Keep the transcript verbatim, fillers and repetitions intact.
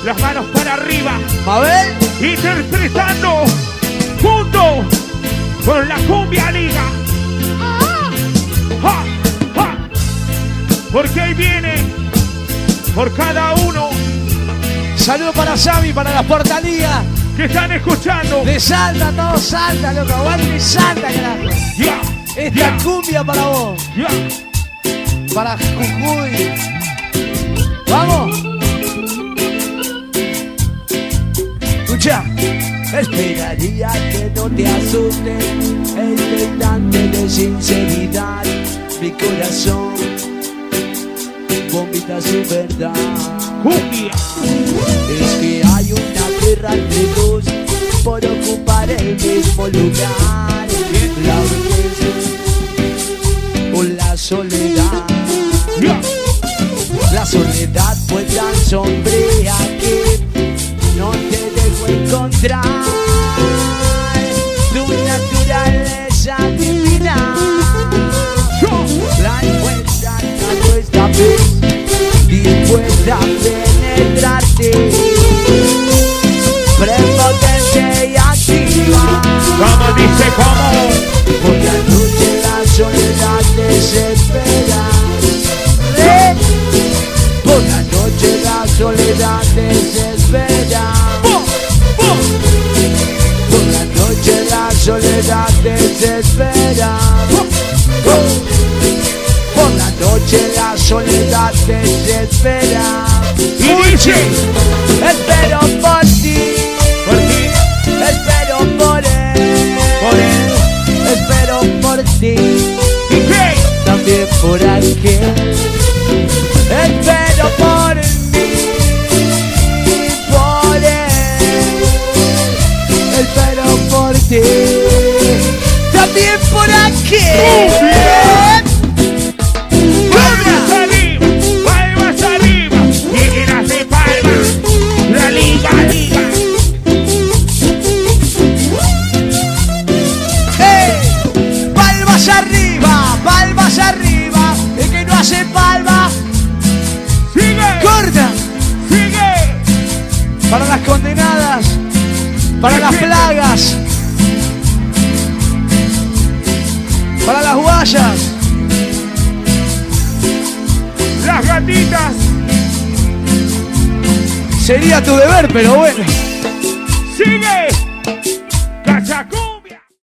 Las manos para arriba. Mabel. Interpretando junto con la Cumbia Liga. ¡Ja! ¡Ja! Porque ahí viene por cada uno. Saludo para Sammy, para las portalías que están escuchando. De Salta, todo Salta, loco. Aguante Salta, carajo. Yeah, Esta yeah. cumbia para vos. Yeah. Para Jujuy. Vamos. Escucha. Esperaría que no te asuste este instante de sinceridad. Mi corazón vomita su verdad. Cumbia. Es que hay una guerra entre dos por ocupar el mismo lugar. La belleza o la soledad. Yeah. La soledad fue tan sombría que no te dejo encontrar tu naturaleza divina. La encuentras tanto esta vez dispuesta a penetrarte, prepotente y activa. Como dice, como por la noche la soledad desespera. ¿Eh? Por la noche la soledad desespera. Por la noche la soledad desespera. Por la noche la soledad desespera. Y dice, espero por ti, por ti, espero por él, por él, espero por ti, ¿y qué? también por aquel. Espero por mí, por él, espero por ti, también por aquel. Palmas arriba, palmas arriba. ¿Quién hace palmas? La liga, liga. ¡Eh! Palmas arriba, palmas arriba. El que no hace palmas, Sigue, corta. sigue. Para las condenadas, para las plagas, para las guayas, Las gatitas. sería tu deber, pero bueno. Sigue.